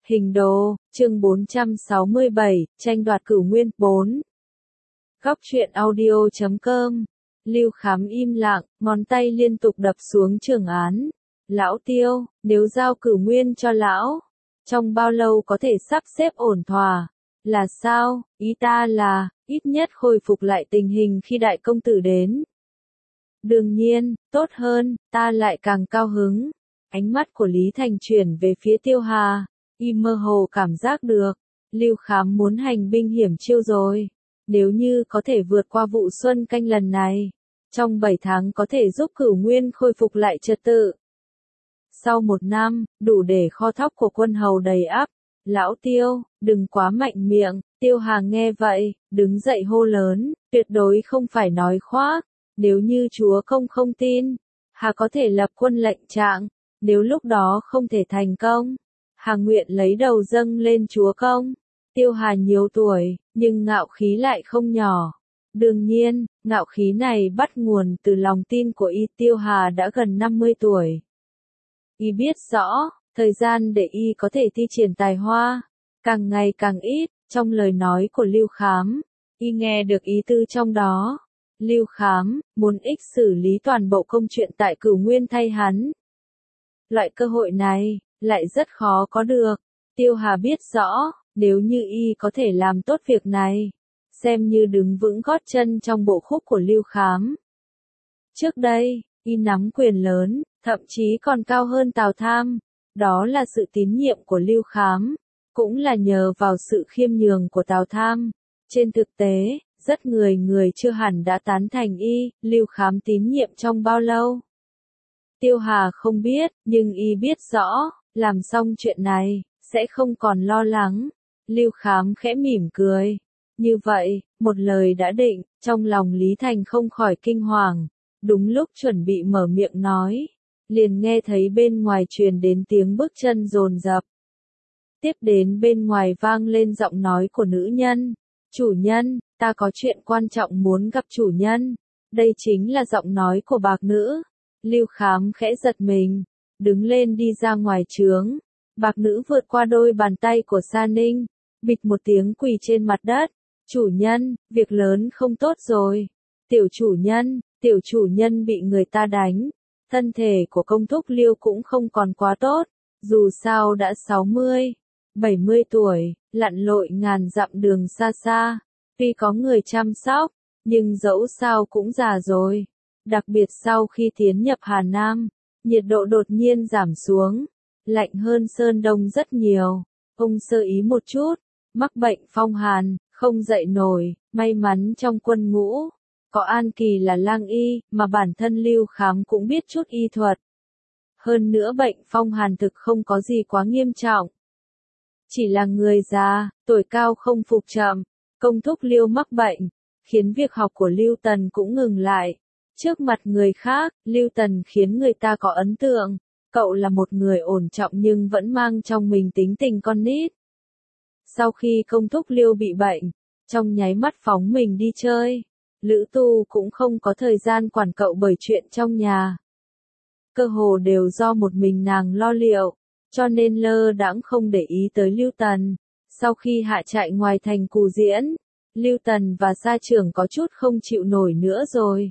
Hình đồ, chương 467, tranh đoạt cửu nguyên, 4. Góc truyện audio.com. Lưu Khám im lặng, ngón tay liên tục đập xuống trường án. Lão Tiêu, nếu giao cửu nguyên cho lão, trong bao lâu có thể sắp xếp ổn thỏa? Là sao? Ý ta là, ít nhất khôi phục lại tình hình khi đại công tử đến. Đương nhiên, tốt hơn, ta lại càng cao hứng. Ánh mắt của Lý Thành chuyển về phía Tiêu Hà. Y mơ hồ cảm giác được, Lưu Khám muốn hành binh hiểm chiêu rồi. Nếu như có thể vượt qua vụ xuân canh lần này, trong 7 tháng có thể giúp cửu nguyên khôi phục lại trật tự. Sau 1 năm, đủ để kho thóc của quân hầu đầy ắp. Lão Tiêu, đừng quá mạnh miệng. Tiêu Hà nghe vậy, đứng dậy hô lớn, tuyệt đối không phải nói khoác. Nếu như chúa công không tin, Hà có thể lập quân lệnh trạng. Nếu lúc đó không thể thành công, Hà nguyện lấy đầu dâng lên chúa công. Tiêu Hà nhiều tuổi, nhưng ngạo khí lại không nhỏ. Đương nhiên, ngạo khí này bắt nguồn từ lòng tin của y. Tiêu Hà đã gần 50 tuổi. Y biết rõ, thời gian để y có thể thi triển tài hoa, càng ngày càng ít. Trong lời nói của Lưu Khám, y nghe được ý tư trong đó. Lưu Khám, muốn ích xử lý toàn bộ công chuyện tại cửu nguyên thay hắn. Loại cơ hội này, lại rất khó có được. Tiêu Hà biết rõ, nếu như y có thể làm tốt việc này, xem như đứng vững gót chân trong bộ khúc của Lưu Khám. Trước đây, y nắm quyền lớn, thậm chí còn cao hơn Tào Tham. Đó là sự tín nhiệm của Lưu Khám, cũng là nhờ vào sự khiêm nhường của Tào Tham. Trên thực tế, rất người chưa hẳn đã tán thành y. Lưu Khám tín nhiệm trong bao lâu? Tiêu Hà không biết, nhưng y biết rõ, làm xong chuyện này, sẽ không còn lo lắng. Lưu Khám khẽ mỉm cười. Như vậy, một lời đã định, trong lòng Lý Thành không khỏi kinh hoàng. Đúng lúc chuẩn bị mở miệng nói, liền nghe thấy bên ngoài truyền đến tiếng bước chân dồn dập. Tiếp đến bên ngoài vang lên giọng nói của nữ nhân. Chủ nhân, ta có chuyện quan trọng muốn gặp chủ nhân. Đây chính là giọng nói của bạc nữ. Lưu Khám khẽ giật mình, đứng lên đi ra ngoài trướng. Bạc nữ vượt qua đôi bàn tay của Sa Ninh, bịch một tiếng quỳ trên mặt đất. Chủ nhân, việc lớn không tốt rồi. Tiểu chủ nhân bị người ta đánh. Thân thể của công thúc Liêu cũng không còn quá tốt. Dù sao đã 60, 70 tuổi, lặn lội ngàn dặm đường xa xa. Tuy có người chăm sóc, nhưng dẫu sao cũng già rồi. Đặc biệt sau khi tiến nhập Hà Nam, nhiệt độ đột nhiên giảm xuống, lạnh hơn Sơn Đông rất nhiều. Ông sơ ý một chút, mắc bệnh phong hàn, không dậy nổi. May mắn trong quân ngũ có An Kỳ là lang y, mà bản thân Lưu Khám cũng biết chút y thuật. Hơn nữa bệnh phong hàn thực không có gì quá nghiêm trọng. Chỉ là người già, tuổi cao không phục chậm. Công thúc Liêu mắc bệnh, khiến việc học của Lưu Tần cũng ngừng lại. Trước mặt người khác, Lưu Tần khiến người ta có ấn tượng. Cậu là một người ổn trọng nhưng vẫn mang trong mình tính tình con nít. Sau khi công thúc Liêu bị bệnh, trong nháy mắt phóng mình đi chơi. Lữ Tu cũng không có thời gian quản cậu bởi chuyện trong nhà. Cơ hồ đều do một mình nàng lo liệu, cho nên lơ đãng không để ý tới Lưu Tần. Sau khi hạ trại ngoài thành Cù Diễn, Lưu Tần và gia trưởng có chút không chịu nổi nữa rồi.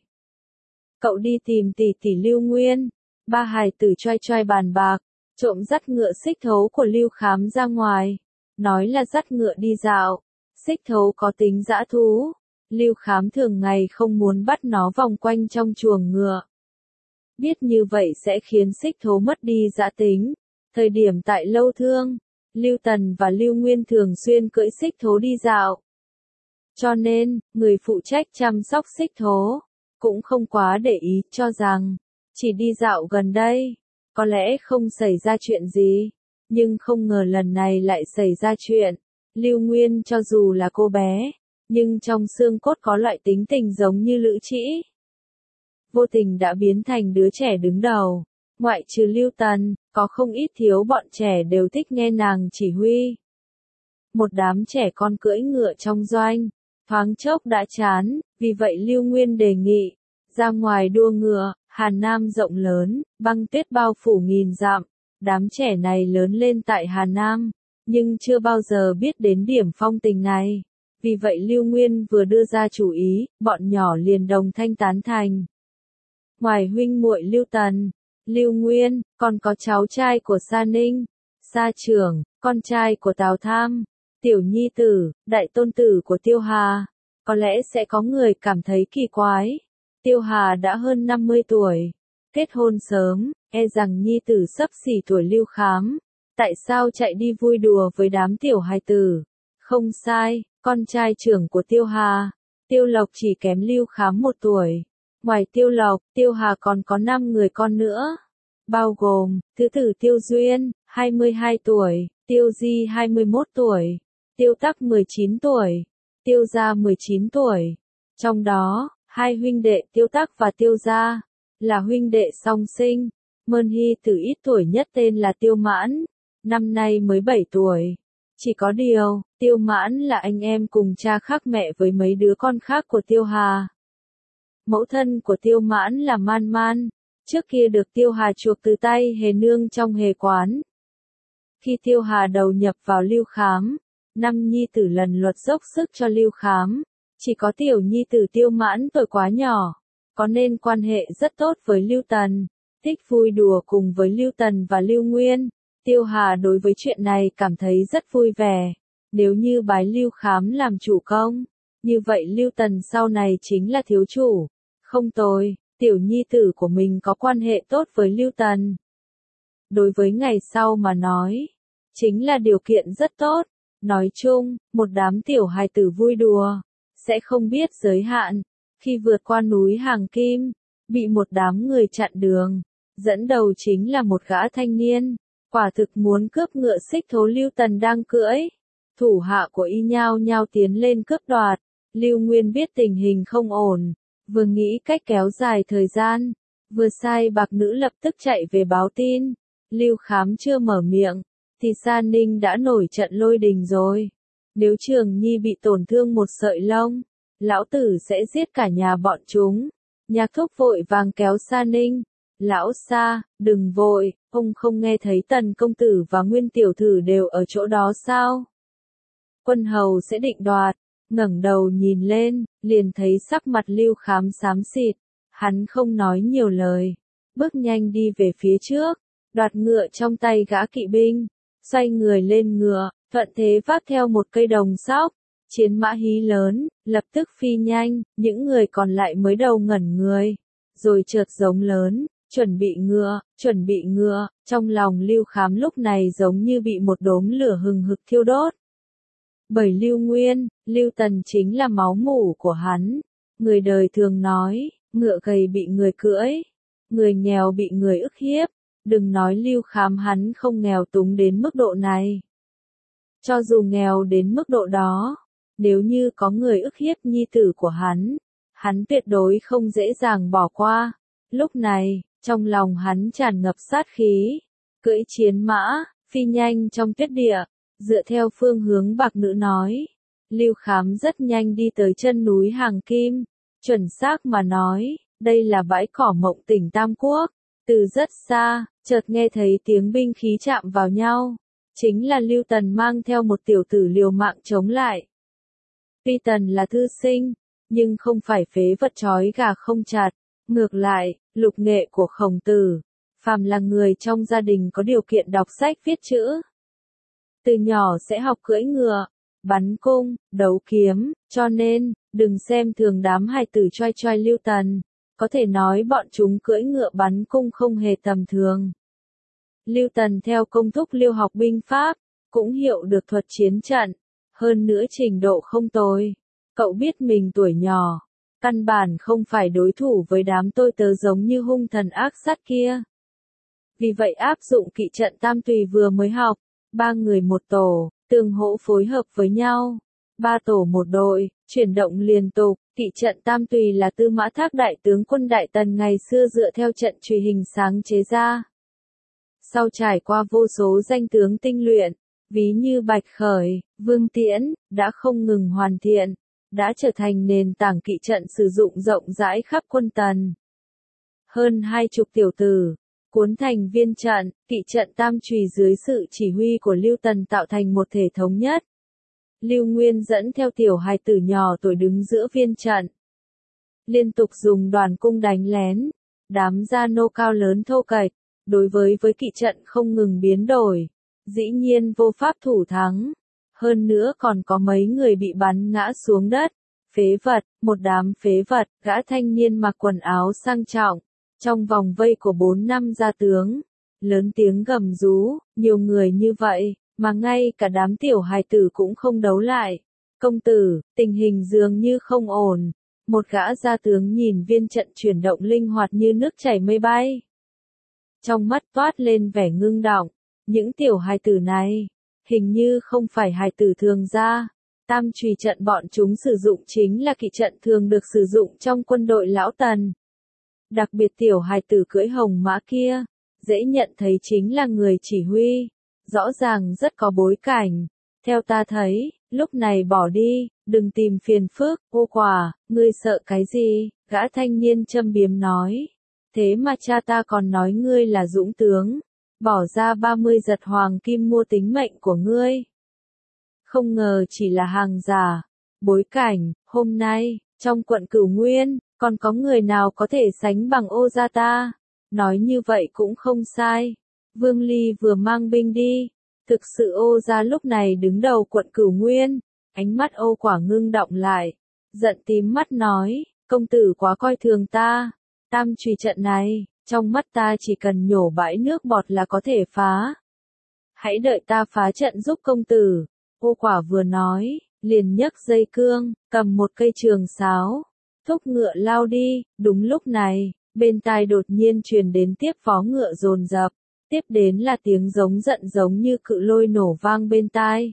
Cậu đi tìm tỷ tỷ Lưu Nguyên. Ba hài tử choai choai bàn bạc, trộm dắt ngựa Xích Thấu của Lưu Khám ra ngoài. Nói là dắt ngựa đi dạo. Xích Thấu có tính dã thú. Lưu Khám thường ngày không muốn bắt nó vòng quanh trong chuồng ngựa. Biết như vậy sẽ khiến Xích Thấu mất đi dã tính. Thời điểm tại Lâu Thương, Lưu Tần và Lưu Nguyên thường xuyên cưỡi Xích Thấu đi dạo. Cho nên, người phụ trách chăm sóc Xích Thấu cũng không quá để ý, cho rằng chỉ đi dạo gần đây, có lẽ không xảy ra chuyện gì. Nhưng không ngờ lần này lại xảy ra chuyện. Lưu Nguyên cho dù là cô bé, nhưng trong xương cốt có loại tính tình giống như Lữ Trĩ. Vô tình đã biến thành đứa trẻ đứng đầu. Ngoại trừ Lưu Tần, có không ít thiếu bọn trẻ đều thích nghe nàng chỉ huy. Một đám trẻ con cưỡi ngựa trong doanh, thoáng chốc đã chán, vì vậy Lưu Nguyên đề nghị, ra ngoài đua ngựa. Hà Nam rộng lớn, băng tuyết bao phủ nghìn dặm. Đám trẻ này lớn lên tại Hà Nam, nhưng chưa bao giờ biết đến điểm phong tình này. Vì vậy Lưu Nguyên vừa đưa ra chủ ý, bọn nhỏ liền đồng thanh tán thành. Ngoài huynh muội Lưu Tần, Lưu Nguyên, còn có cháu trai của Sa Ninh, Sa Trưởng, con trai của Tào Tham, tiểu nhi tử, đại tôn tử của Tiêu Hà. Có lẽ sẽ có người cảm thấy kỳ quái. Tiêu Hà đã hơn 50 tuổi, kết hôn sớm, e rằng nhi tử xấp xỉ tuổi Lưu Khám. Tại sao chạy đi vui đùa với đám tiểu hài tử? Không sai, con trai trưởng của Tiêu Hà, Tiêu Lộc chỉ kém Lưu Khám 1 tuổi. Ngoài Tiêu Lộc, Tiêu Hà còn có 5 người con nữa, bao gồm, thứ tử Tiêu Duyên, 22 tuổi, Tiêu Di 21 tuổi, Tiêu Tắc 19 tuổi, Tiêu Gia 19 tuổi. Trong đó, 2 huynh đệ Tiêu Tắc và Tiêu Gia là huynh đệ song sinh. Mơn Hy tử ít tuổi nhất tên là Tiêu Mãn, năm nay mới 7 tuổi. Chỉ có điều, Tiêu Mãn là anh em cùng cha khác mẹ với mấy đứa con khác của Tiêu Hà. Mẫu thân của Tiêu Mãn là Man Man, trước kia được Tiêu Hà chuộc từ tay Hề Nương trong Hề Quán. Khi Tiêu Hà đầu nhập vào Lưu Khám, 5 nhi tử lần lượt dốc sức cho Lưu Khám, chỉ có tiểu nhi tử Tiêu Mãn tuổi quá nhỏ, có nên quan hệ rất tốt với Lưu Tần, thích vui đùa cùng với Lưu Tần và Lưu Nguyên. Tiêu Hà đối với chuyện này cảm thấy rất vui vẻ. Nếu như bái Lưu Khám làm chủ công, như vậy Lưu Tần sau này chính là thiếu chủ. Không tồi, tiểu nhi tử của mình có quan hệ tốt với Lưu Tần. Đối với ngày sau mà nói, chính là điều kiện rất tốt. Nói chung, một đám tiểu hài tử vui đùa, sẽ không biết giới hạn. Khi vượt qua núi Hàng Kim, bị một đám người chặn đường, dẫn đầu chính là một gã thanh niên, quả thực muốn cướp ngựa xích thố Lưu Tần đang cưỡi. Thủ hạ của y nhao nhao tiến lên cướp đoạt. Lưu Nguyên biết tình hình không ổn, vừa nghĩ cách kéo dài thời gian, vừa sai bạc nữ lập tức chạy về báo tin. Lưu Khám chưa mở miệng, thì Sa Ninh đã nổi trận lôi đình rồi. Nếu Trường Nhi bị tổn thương một sợi lông, lão tử sẽ giết cả nhà bọn chúng. Nhạc Thúc vội vàng kéo Sa Ninh. Lão Sa, đừng vội, ông không nghe thấy Tần công tử và Nguyên tiểu thư đều ở chỗ đó sao? Quân hầu sẽ định đoạt. Ngẩng đầu nhìn lên, liền thấy sắc mặt Lưu Khám xám xịt. Hắn không nói nhiều lời, bước nhanh đi về phía trước, đoạt ngựa trong tay gã kỵ binh, xoay người lên ngựa, thuận thế vác theo một cây đồng sóc. Chiến mã hí lớn, lập tức phi nhanh, những người còn lại mới đầu ngẩn người, rồi chợt giống lớn, chuẩn bị ngựa, trong lòng Lưu Khám lúc này giống như bị một đốm lửa hừng hực thiêu đốt. Bởi Lưu Nguyên, Lưu Tần chính là máu mủ của hắn. Người đời thường nói, ngựa gầy bị người cưỡi, người nghèo bị người ức hiếp. Đừng nói Lưu Khám hắn không nghèo túng đến mức độ này. Cho dù nghèo đến mức độ đó, nếu như có người ức hiếp nhi tử của hắn tuyệt đối không dễ dàng bỏ qua. Lúc này, trong lòng hắn tràn ngập sát khí, cưỡi chiến mã, phi nhanh trong tuyết địa, dựa theo phương hướng bạc nữ nói. Lưu Khám rất nhanh đi tới chân núi Hàng Kim, chuẩn xác mà nói, đây là bãi cỏ Mộng Tỉnh Tam Quốc. Từ rất xa, chợt nghe thấy tiếng binh khí chạm vào nhau, chính là Lưu Tần mang theo một tiểu tử liều mạng chống lại. Tuy Tần là thư sinh, nhưng không phải phế vật trói gà không chặt, ngược lại, lục nghệ của Khổng Tử, phàm là người trong gia đình có điều kiện đọc sách viết chữ, từ nhỏ sẽ học cưỡi ngựa, bắn cung, đấu kiếm, cho nên, đừng xem thường đám hài tử choai choai Lưu Tần, có thể nói bọn chúng cưỡi ngựa bắn cung không hề tầm thường. Lưu Tần theo công thúc Lưu học binh pháp, cũng hiểu được thuật chiến trận, hơn nữa trình độ không tồi. Cậu biết mình tuổi nhỏ, căn bản không phải đối thủ với đám tôi tớ giống như hung thần ác sát kia. Vì vậy áp dụng kỵ trận tam tùy vừa mới học, 3 người một tổ, tương hỗ phối hợp với nhau, 3 tổ một đội, chuyển động liên tục. Kỵ trận tam tùy là Tư Mã Thác đại tướng quân Đại Tần ngày xưa dựa theo trận truy hình sáng chế ra. Sau trải qua vô số danh tướng tinh luyện, ví như Bạch Khởi, Vương Tiễn, đã không ngừng hoàn thiện, đã trở thành nền tảng kỵ trận sử dụng rộng rãi khắp quân Tần. Hơn 20 tiểu tử, cuốn thành viên trận, kỵ trận tam chùy dưới sự chỉ huy của Lưu Tần tạo thành một thể thống nhất. Lưu Nguyên dẫn theo tiểu hài tử nhỏ tuổi đứng giữa viên trận. Liên tục dùng đoàn cung đánh lén, đám gia nô cao lớn thô kệch, đối với kỵ trận không ngừng biến đổi, dĩ nhiên vô pháp thủ thắng. Hơn nữa còn có mấy người bị bắn ngã xuống đất. Phế vật, một đám phế vật, gã thanh niên mặc quần áo sang trọng, trong vòng vây của 4 năm gia tướng, lớn tiếng gầm rú, nhiều người như vậy, mà ngay cả đám tiểu hài tử cũng không đấu lại. Công tử, tình hình dường như không ổn. Một gã gia tướng nhìn viên trận chuyển động linh hoạt như nước chảy mây bay. Trong mắt toát lên vẻ ngưng động, những tiểu hài tử này, hình như không phải hài tử thường ra. Tam chùy trận bọn chúng sử dụng chính là kỵ trận thường được sử dụng trong quân đội lão Tần. Đặc biệt tiểu hài tử cưỡi hồng mã kia, dễ nhận thấy chính là người chỉ huy, rõ ràng rất có bối cảnh. Theo ta thấy, lúc này bỏ đi, đừng tìm phiền phức. Ô quả, ngươi sợ cái gì? Gã thanh niên châm biếm nói. Thế mà cha ta còn nói ngươi là dũng tướng, bỏ ra 30 giật hoàng kim mua tính mệnh của ngươi. Không ngờ chỉ là hàng giả. Bối cảnh, hôm nay, trong quận Cửu Nguyên, còn có người nào có thể sánh bằng Ô gia ta? Nói như vậy cũng không sai. Vương Ly vừa mang binh đi. Thực sự Ô gia lúc này đứng đầu quận Cửu Nguyên. Ánh mắt Ô quả ngưng động lại. Giận tím mắt nói, công tử quá coi thường ta. Tam chùy trận này, trong mắt ta chỉ cần nhổ bãi nước bọt là có thể phá. Hãy đợi ta phá trận giúp công tử. Ô quả vừa nói, liền nhấc dây cương, cầm một cây trường sáo, thúc ngựa lao đi. Đúng lúc này, bên tai đột nhiên truyền đến tiếp phó ngựa dồn dập, tiếp đến là tiếng giống giận giống như cự lôi nổ vang bên tai.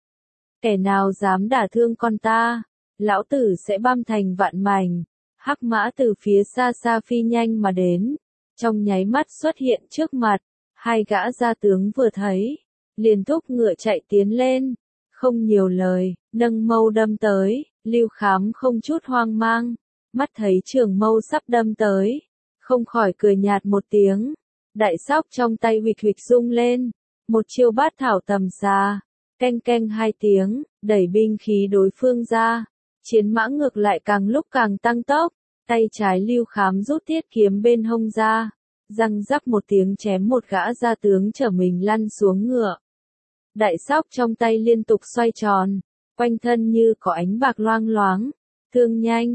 Kẻ nào dám đả thương con ta, lão tử sẽ băm thành vạn mảnh. Hắc mã từ phía xa xa phi nhanh mà đến, trong nháy mắt xuất hiện trước mặt. Hai gã gia tướng vừa thấy, liền thúc ngựa chạy tiến lên. Không nhiều lời, nâng mâu đâm tới. Lưu Khám không chút hoang mang, mắt thấy trường mâu sắp đâm tới, không khỏi cười nhạt một tiếng. Đại sóc trong tay huỵch huỵch rung lên, một chiêu bát thảo tầm xa, canh canh hai tiếng, đẩy binh khí đối phương ra. Chiến mã ngược lại càng lúc càng tăng tốc, tay trái Lưu Khám rút thiết kiếm bên hông ra, răng rắc một tiếng chém một gã gia tướng trở mình lăn xuống ngựa. Đại sóc trong tay liên tục xoay tròn, quanh thân như có ánh bạc loang loáng. Thương nhanh,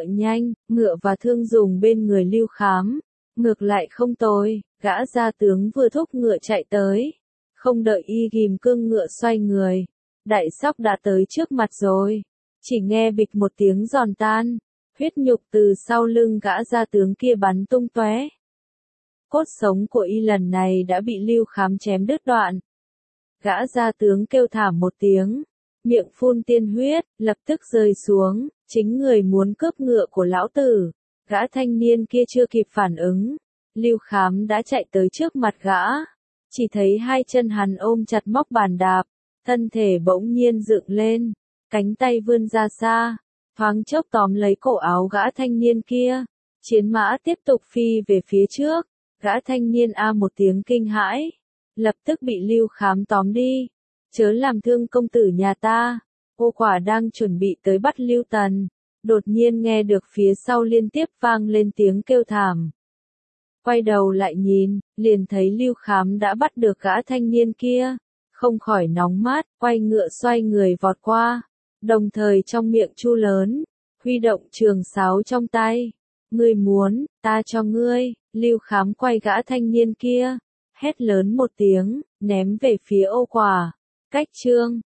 ngựa và thương dùng bên người Lưu Khám. Ngược lại không tồi, gã gia tướng vừa thúc ngựa chạy tới. Không đợi y ghim cương ngựa xoay người, đại sóc đã tới trước mặt rồi. Chỉ nghe bịch một tiếng giòn tan, huyết nhục từ sau lưng gã gia tướng kia bắn tung tóe. Cốt sống của y lần này đã bị Lưu Khám chém đứt đoạn. Gã gia tướng kêu thảm một tiếng, miệng phun tiên huyết, lập tức rơi xuống, chính người muốn cướp ngựa của lão tử. Gã thanh niên kia chưa kịp phản ứng, Lưu Khám đã chạy tới trước mặt gã. Chỉ thấy hai chân hắn ôm chặt móc bàn đạp, thân thể bỗng nhiên dựng lên, cánh tay vươn ra xa, thoáng chốc tóm lấy cổ áo gã thanh niên kia. Chiến mã tiếp tục phi về phía trước, gã thanh niên a một tiếng kinh hãi, lập tức bị Lưu Khám tóm đi. Chớ làm thương công tử nhà ta. Ô quả đang chuẩn bị tới bắt Lưu Tần, đột nhiên nghe được phía sau liên tiếp vang lên tiếng kêu thảm. Quay đầu lại nhìn, liền thấy Lưu Khám đã bắt được gã thanh niên kia, không khỏi nóng mát, quay ngựa xoay người vọt qua, đồng thời trong miệng chu lớn, huy động trường sáo trong tay. Ngươi muốn, ta cho ngươi. Lưu Khám quay gã thanh niên kia, hét lớn một tiếng, ném về phía Ô quả. Cách chương